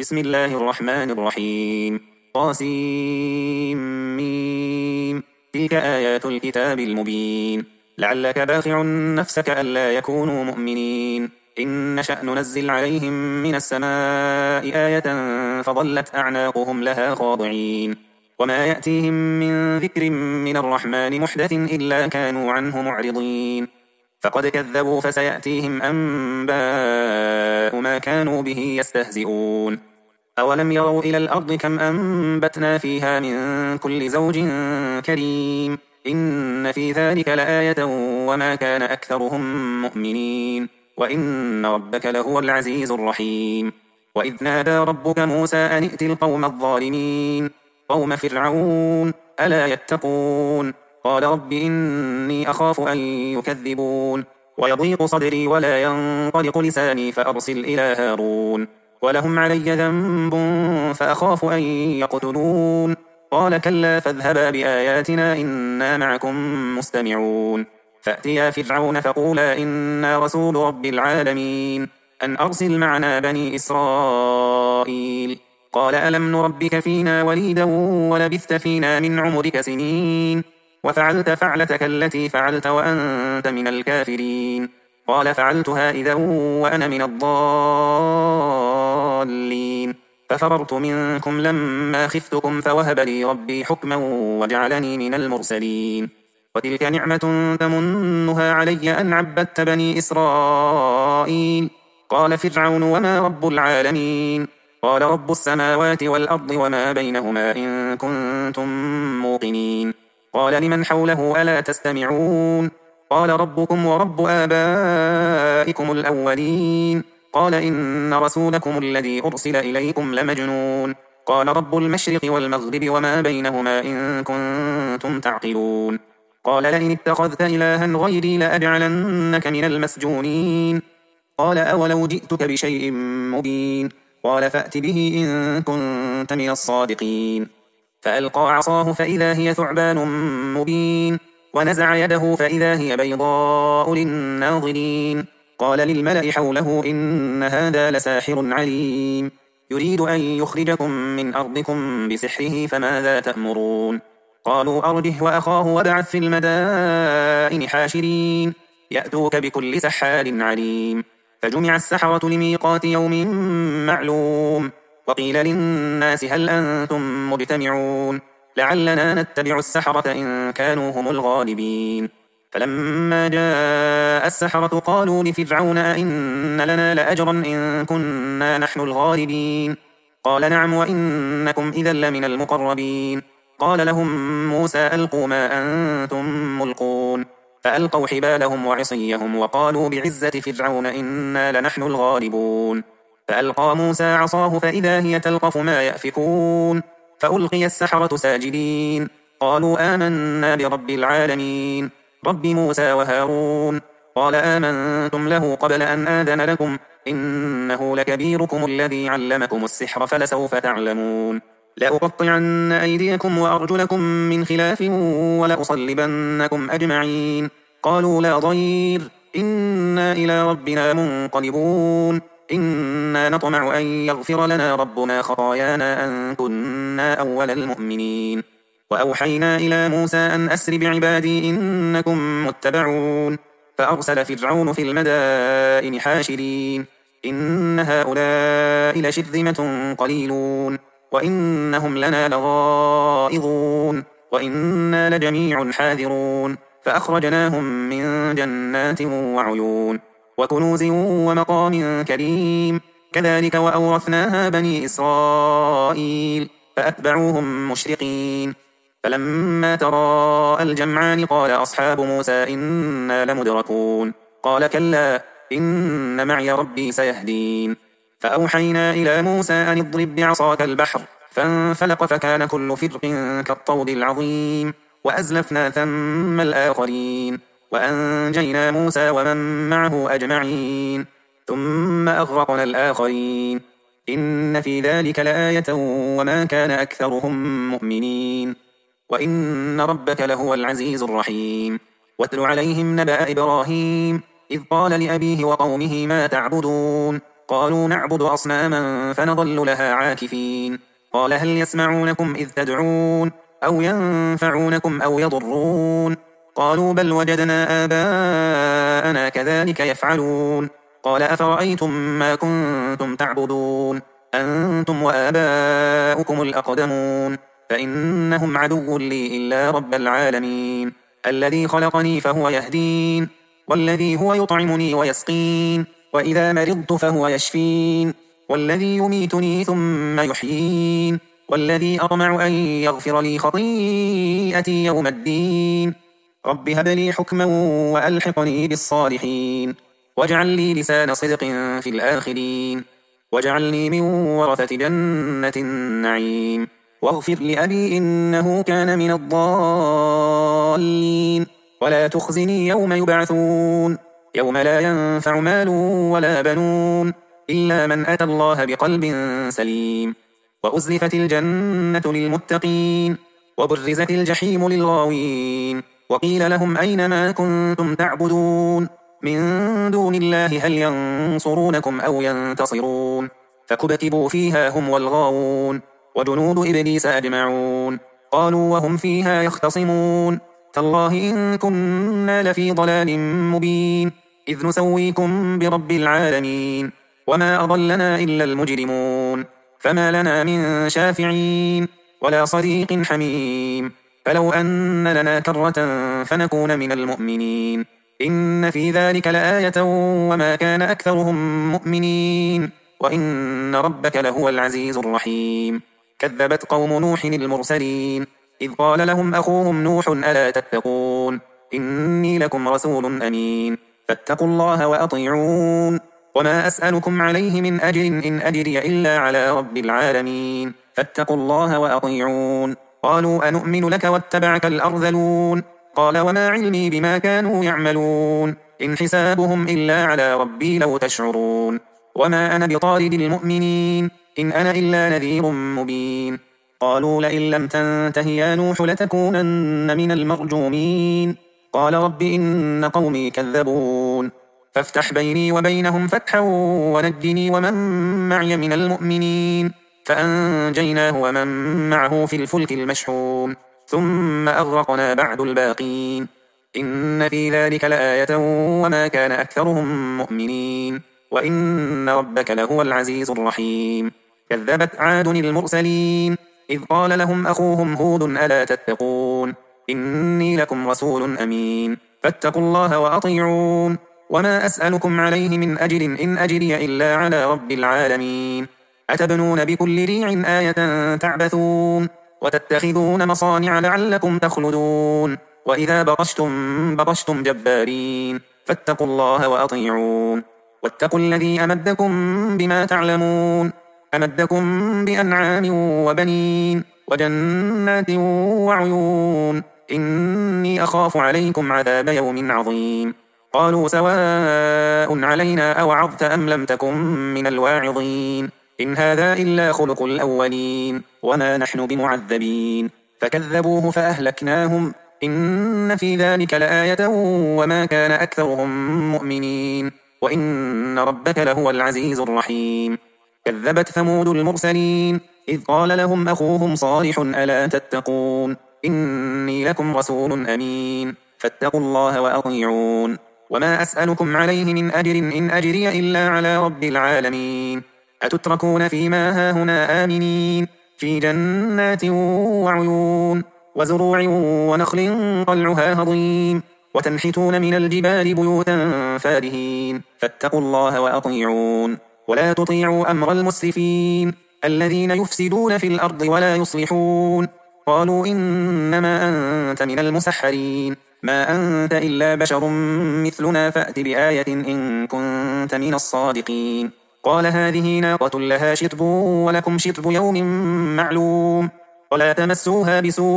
بسم الله الرحمن الرحيم طاسيم. تلك آيات الكتاب المبين. لعلك باخع نفسك ألا يكونوا مؤمنين. إن نشأ ننزل عليهم من السماء آية فظلت أعناقهم لها خاضعين. وما يأتيهم من ذكر من الرحمن محدث إلا كانوا عنه معرضين. فقد كذبوا فسيأتيهم أنباء ما كانوا به يستهزئون. أولم يروا إلى الأرض كم أنبتنا فيها من كل زوج كريم. إن في ذلك لآية وما كان أكثرهم مؤمنين. وإن ربك لهو العزيز الرحيم. وإذ نادى ربك موسى أن ائت القوم الظالمين قوم فرعون ألا يتقون. قال رب إني أخاف أن يكذبون ويضيق صدري ولا ينطلق لساني فأرسل إلى هارون ولهم علي ذنب فأخاف أن يقتلون. قال كلا فاذهبا بآياتنا إنا معكم مستمعون. فأتيا فرعون فقولا إنا رسول رب العالمين أن أرسل معنا بني إسرائيل. قال ألم نربك فينا وليدا ولبثت فينا من عمرك سنين وفعلت فعلتك التي فعلت وأنت من الكافرين. قال فعلتها إذا وأنا من الضالين ففررت منكم لما خفتكم فوهب لي ربي حكما وجعلني من المرسلين. وتلك نعمة تمنها علي أن عبدت بني إسرائيل. قال فرعون وما رب العالمين. قال رب السماوات والأرض وما بينهما إن كنتم موقنين. قال لمن حوله ألا تستمعون. قال ربكم ورب آبائكم الأولين. قال إن رسولكم الذي أرسل إليكم لمجنون. قال رب المشرق والمغرب وما بينهما إن كنتم تعقلون. قال لئن اتخذت إلها غيري لأجعلنك من المسجونين. قال أولو جئتك بشيء مبين. قال فأت به إن كنت من الصادقين. فألقى عصاه فإذا هي ثعبان مبين. ونزع يده فإذا هي بيضاء للناظرين. قال للملأ حوله إن هذا لساحر عليم يريد أن يخرجكم من أرضكم بسحره فماذا تأمرون. قالوا أرجه وأخاه وابعث في المدائن حاشرين يأتوك بكل سحار عليم. فجمع السحرة لميقات يوم معلوم. وقيل للناس هل أنتم مجتمعون لعلنا نتبع السحرة إن كانوا هم الغالبين. فلما جاء السحرة قالوا لفرعون أئن لنا لأجرا إن كنا نحن الغالبين. قال نعم وإنكم إذا لمن المقربين. قال لهم موسى ألقوا ما أنتم ملقون. فألقوا حبالهم وعصيهم وقالوا بعزة فرعون إنا لنحن الغالبون. فألقى موسى عصاه فإذا هي تلقف ما يأفكون. فألقي السحرة ساجدين قالوا آمنا برب العالمين رب موسى وهارون. قال آمنتم له قبل أن آذن لكم إنه لكبيركم الذي علمكم السحر فلسوف تعلمون. لأقطعن أيديكم وأرجلكم من خلاف ولأصلبنكم أجمعين. قالوا لا ضير إنا إلى ربنا منقلبون. إنا نطمع أن يغفر لنا ربنا خطايانا أن كنا أول المؤمنين. وأوحينا إلى موسى أن أسر بعبادي إنكم متبعون. فأرسل فرعون في المدائن حاشرين إن هؤلاء لشرذمة قليلون وإنهم لنا لغائظون وإنا لجميع حاذرون. فأخرجناهم من جنات وعيون وكنوز ومقام كريم. كذلك وأورثناها بني إسرائيل فأتبعوهم مشرقين. فلما تراءى الجمعان قال أصحاب موسى إنا لمدركون. قال كلا إن معي ربي سيهدين. فأوحينا إلى موسى أن اضرب بعصاك البحر فانفلق فكان كل فرق كالطود العظيم. وأزلفنا ثم الآخرين وأنجينا موسى ومن معه أجمعين ثم أغرقنا الآخرين. إن في ذلك لآية وما كان أكثرهم مؤمنين. وإن ربك لهو العزيز الرحيم. واتل عليهم نبأ إبراهيم إذ قال لأبيه وقومه ما تعبدون قالوا نعبد أصناما فنظل لها عاكفين قال هل يسمعونكم إذ تدعون أو ينفعونكم أو يضرون قالوا بل وجدنا آباءنا كذلك يفعلون قال أفرأيتم ما كنتم تعبدون أنتم وآباؤكم الأقدمون فإنهم عدو لي إلا رب العالمين الذي خلقني فهو يهدين والذي هو يطعمني ويسقين وإذا مرضت فهو يشفين والذي يميتني ثم يحيين والذي أطمع أن يغفر لي خطيئتي يوم الدين رب هب لي حكما وألحقني بالصالحين واجعل لي لسان صدق في الآخرين واجعلني من ورثة جنة النعيم واغفر لأبي إنه كان من الضالين ولا تخزني يوم يبعثون يوم لا ينفع مال ولا بنون إلا من أتى الله بقلب سليم وأزلفت الجنة للمتقين وبرزت الجحيم للغاوين وقيل لهم أين ما كنتم تعبدون من دون الله هل ينصرونكم أو ينتصرون فكبكبوا فيها هم والغاوون وجنود إبليس أجمعون قالوا وهم فيها يختصمون تالله إن كنا لفي ضلال مبين إذ نسويكم برب العالمين وما أضلنا إلا المجرمون فما لنا من شافعين ولا صديق حميم فلو أن لنا كرة فنكون من المؤمنين إن في ذلك لآية وما كان أكثرهم مؤمنين وإن ربك لهو العزيز الرحيم كذبت قوم نوح المرسلين إذ قال لهم أخوهم نوح ألا تتقون إني لكم رسول أمين فاتقوا الله وأطيعون وما أسألكم عليه من أجر إن أجري إلا على رب العالمين فاتقوا الله وأطيعون قالوا أنؤمن لك واتبعك الأرذلون قال وما علمي بما كانوا يعملون إن حسابهم إلا على ربي لو تشعرون وما أنا بطارد المؤمنين إن أنا إلا نذير مبين قالوا لئن لم تنته يا نوح لتكونن من المرجومين قال رب إن قومي كذبون فافتح بيني وبينهم فتحا ونجني ومن معي من المؤمنين فأنجيناه ومن معه في الفلك المشحون ثم أغرقنا بعد الباقين إن في ذلك لآية وما كان أكثرهم مؤمنين وإن ربك لهو العزيز الرحيم كذبت عاد المرسلين إذ قال لهم أخوهم هود ألا تتقون إني لكم رسول أمين فاتقوا الله وأطيعون وما أسألكم عليه من أجر إن أجري إلا على رب العالمين أتبنون بكل ريع آية تعبثون وتتخذون مصانع لعلكم تخلدون وإذا بطشتم جبارين فاتقوا الله وأطيعون واتقوا الذي أمدكم بما تعلمون أمدكم بأنعام وبنين وجنات وعيون إني أخاف عليكم عذاب يوم عظيم قالوا سواء علينا أوعظت أم لم تكن من الواعظين إن هذا إلا خلق الأولين وما نحن بمعذبين فكذبوه فأهلكناهم إن في ذلك لآية وما كان أكثرهم مؤمنين وإن ربك لهو العزيز الرحيم كذبت ثمود المرسلين إذ قال لهم أخوهم صالح ألا تتقون إني لكم رسول أمين فاتقوا الله وأطيعون وما أسألكم عليه من أجر إن أجري إلا على رب العالمين أتتركون فيما هاهنا آمنين في جنات وعيون وزروع ونخل طلعها هضيم وتنحتون من الجبال بيوتا فارهين فاتقوا الله وأطيعون ولا تطيعوا أمر المسرفين الذين يفسدون في الأرض ولا يصلحون قالوا إنما أنت من المسحرين ما أنت إلا بشر مثلنا فأت بآية إن كنت من الصادقين قال هذه ناقة لها شرب ولكم شرب يوم معلوم ولا تمسوها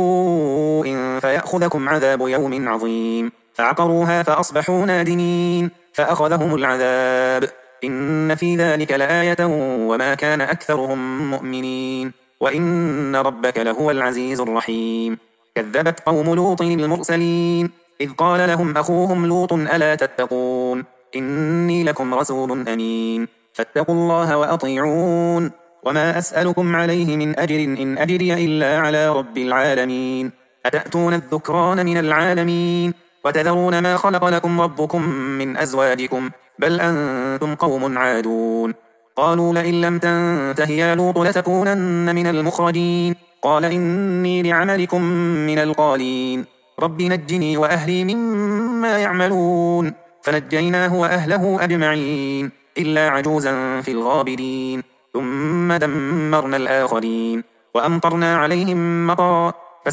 بسوء فيأخذكم عذاب يوم عظيم فعقروها فأصبحوا نادمين فأخذهم العذاب إن في ذلك لآية وما كان أكثرهم مؤمنين وإن ربك لهو العزيز الرحيم كذبت قوم لوط المرسلين إذ قال لهم أخوهم لوط ألا تتقون إني لكم رسول أمين فاتقوا الله وأطيعون وما أسألكم عليه من أجر إن أجري إلا على رب العالمين أتأتون الذكران من العالمين وتذرون ما خلق لكم ربكم من أزواجكم بل أنتم قوم عادون قالوا لئن لم تنته يا لوط لتكونن من المخرجين قال إني لعملكم من القالين رب نجني وأهلي مما يعملون فنجيناه وأهله أجمعين إلا عجوزا في الغابرين ثم دمرنا الآخرين وأمطرنا عليهم مطرا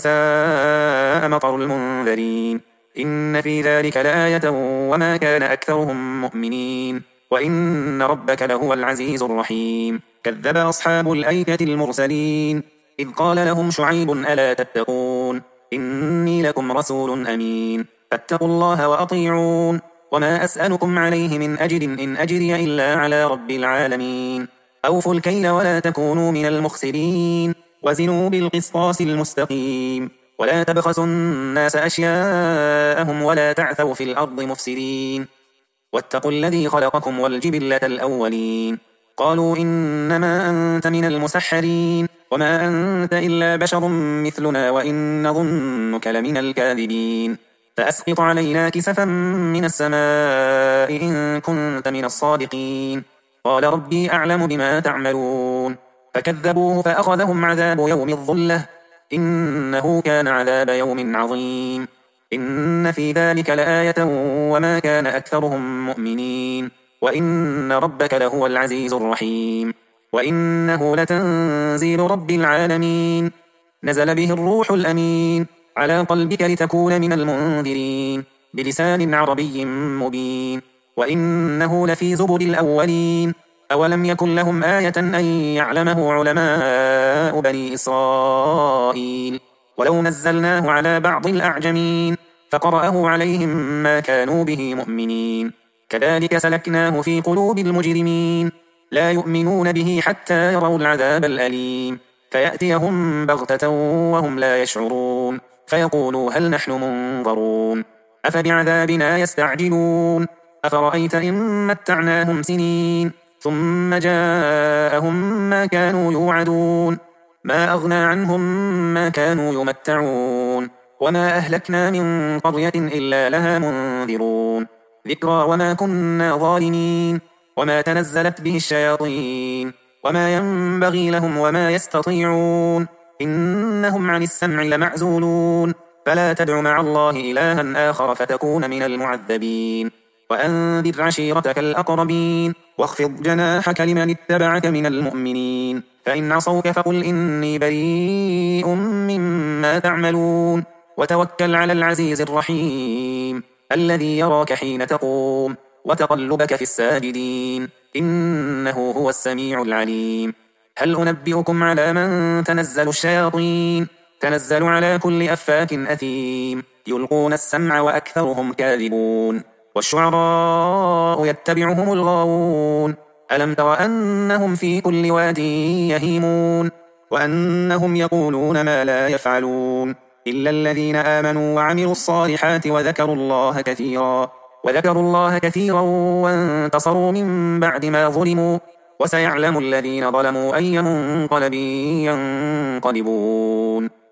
فساء مطر المنذرين إن في ذلك لآية وما كان أكثرهم مؤمنين وإن ربك لهو العزيز الرحيم كذب أصحاب الأيكة المرسلين إذ قال لهم شعيب ألا تتقون إني لكم رسول أمين فاتقوا الله وأطيعون وما أسألكم عليه من أجر إن أجري إلا على رب العالمين أوفوا الكيل ولا تكونوا من المخسرين وزنوا بالقسطاس المستقيم ولا تبخسوا الناس أشياءهم ولا تعثوا في الأرض مفسدين واتقوا الذي خلقكم والجبلة الأولين قالوا إنما أنت من المسحرين وما أنت إلا بشر مثلنا وإن نظنك لمن الكاذبين فأسقط علينا كسفا من السماء إن كنت من الصادقين قال ربي أعلم بما تعملون فكذبوه فأخذهم عذاب يوم الظلة إنه كان عذاب يوم عظيم إن في ذلك لآية وما كان أكثرهم مؤمنين وإن ربك لهو العزيز الرحيم وإنه لتنزيل رب العالمين نزل به الروح الأمين على قلبك لتكون من المنذرين بلسان عربي مبين وإنه لفي زبر الأولين أولم يكن لهم آية أن يعلمه علماء بني إسرائيل ولو نزلناه على بعض الأعجمين فقرأه عليهم ما كانوا به مؤمنين كذلك سلكناه في قلوب المجرمين لا يؤمنون به حتى يروا العذاب الأليم فيأتيهم بغتة وهم لا يشعرون فيقولوا هل نحن منظرون أفبعذابنا يستعجلون أفرأيت إن متعناهم سنين ثم جاءهم ما كانوا يوعدون ما أغنى عنهم ما كانوا يمتعون وما أهلكنا من قرية إلا لها منذرون ذكرى وما كنا ظالمين وما تنزلت به الشياطين وما ينبغي لهم وما يستطيعون إنهم عن السمع لمعزولون فلا تدع مع الله إلها آخر فتكون من المعذبين وأنذر عشيرتك الأقربين واخفض جناحك لمن اتبعك من المؤمنين فإن عصوك فقل إني بريء مما تعملون وتوكل على العزيز الرحيم الذي يراك حين تقوم وتقلبك في الساجدين إنه هو السميع العليم هل أنبئكم على من تنزل الشياطين تنزل على كل أفاك أثيم يلقون السمع وأكثرهم كاذبون والشعراء يتبعهم الغاوون ألم تر أنهم في كل واد يهيمون وأنهم يقولون ما لا يفعلون إلا الذين آمنوا وعملوا الصالحات وذكروا الله كثيرا وانتصروا من بعد ما ظلموا وسيعلم الذين ظلموا أي منقلب ينقلبون